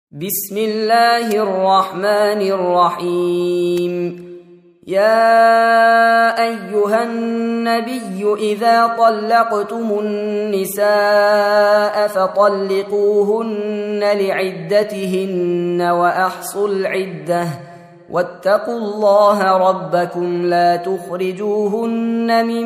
بسم الله الرحمن الرحيم. يا أيها النبي إذا طلقتم النساء فطلقوهن لعدتهن وأحصوا العدة واتقوا الله ربكم لا تخرجوهن من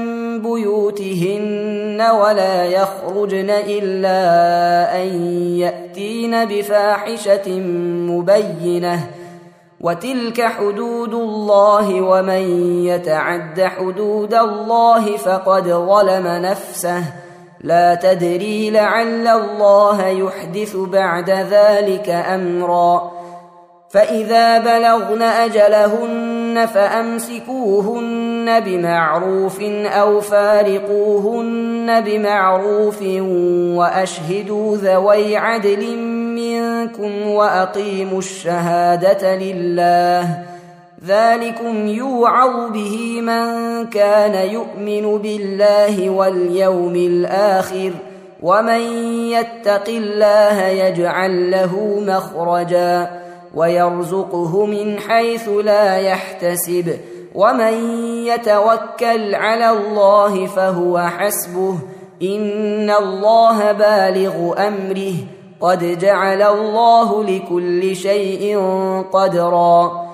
بيوتهن ولا يخرجن إلا أن يأتين بفاحشة مبينة وتلك حدود الله ومن يتعد حدود الله فقد ظلم نفسه لا تدري لعل الله يحدث بعد ذلك أمرا. فإذا بلغن أجلهن فأمسكوهن بمعروف أو فارقوهن بمعروف وأشهدوا ذوي عدل منكم وأقيموا الشهادة لله ذلكم يوعظ به من كان يؤمن بالله واليوم الآخر ومن يتق الله يجعل له مخرجا ويرزقه من حيث لا يحتسب ومن يتوكل على الله فهو حسبه إن الله بالغ أمره قد جعل الله لكل شيء قدرا.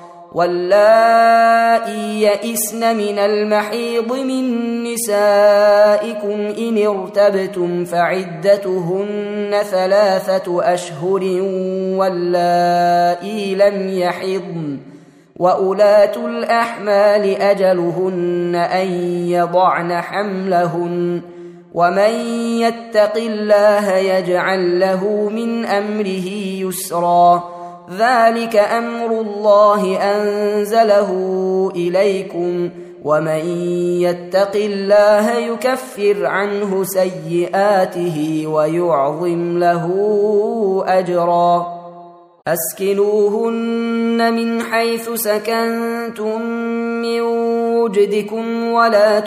واللائي يئسن من المحيض من نسائكم إن ارتبتم فعدتهن 3 أشهر واللائي لم يحضن وأولاة الأحمال أجلهن أن يضعن حملهن ومن يتق الله يجعل له من أمره يسرا. ذلك أمر الله أنزله إليكم ومن يتق الله يكفر عنه سيئاته ويعظم له أجرا. أسكنوهن من حيث سكنتم من وجدكم ولا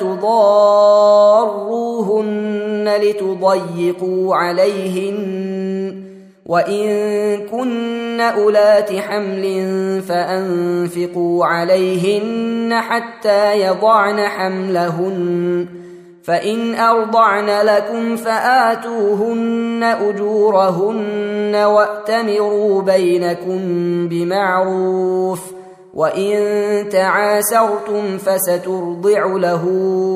تضاروهن لتضيقوا عليهن وإن كن أولات حمل فأنفقوا عليهن حتى يضعن حملهن فإن أرضعن لكم فآتوهن أجورهن وأتمروا بينكم بمعروف وإن تعاسرتم فسترضع له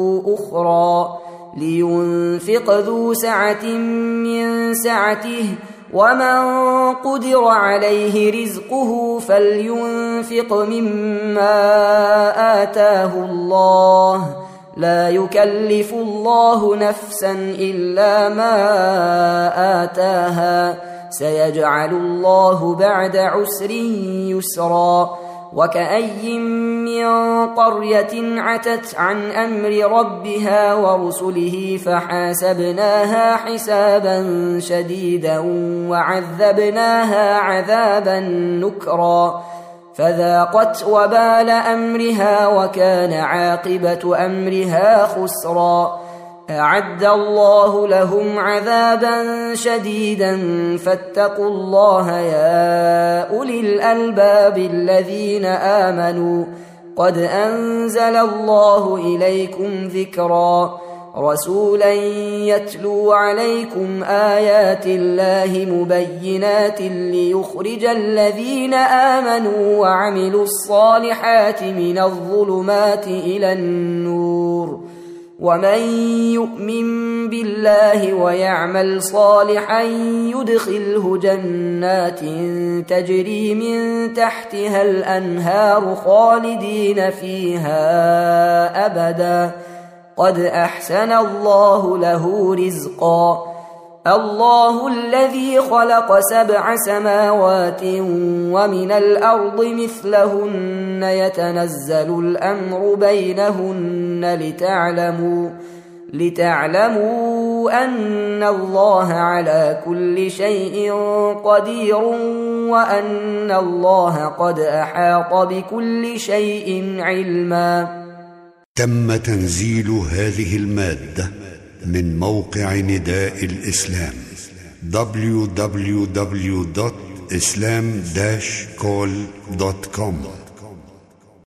أخرى لينفق ذو سعة من سعته ومن قدر عليه رزقه فلينفق مما آتاه الله لا يكلف الله نفسا إلا ما آتاها سيجعل الله بعد عسر يسرا. وكأي من قرية عتت عن أمر ربها ورسله فحاسبناها حسابا شديدا وعذبناها عذابا نكرا فذاقت وبال أمرها وكان عاقبة أمرها خسرا. أعد الله لهم عذابا شديدا فاتقوا الله يا أولي الألباب الذين آمنوا قد أنزل الله إليكم ذكرا رسولا يتلو عليكم آيات الله مبينات ليخرج الذين آمنوا وعملوا الصالحات من الظلمات إلى النور ومن يؤمن بالله ويعمل صالحا يدخله جنات تجري من تحتها الأنهار خالدين فيها أبدا قد أحسن الله له رزقا. الله الذي خلق 7 سماوات ومن الأرض مثلهن يتنزل الأمر بينهن لتعلموا أن الله على كل شيء قدير وأن الله قد أحاط بكل شيء علما. تم تنزيل هذه المادة من موقع نداء الإسلام www.nidaelislam islam-call.com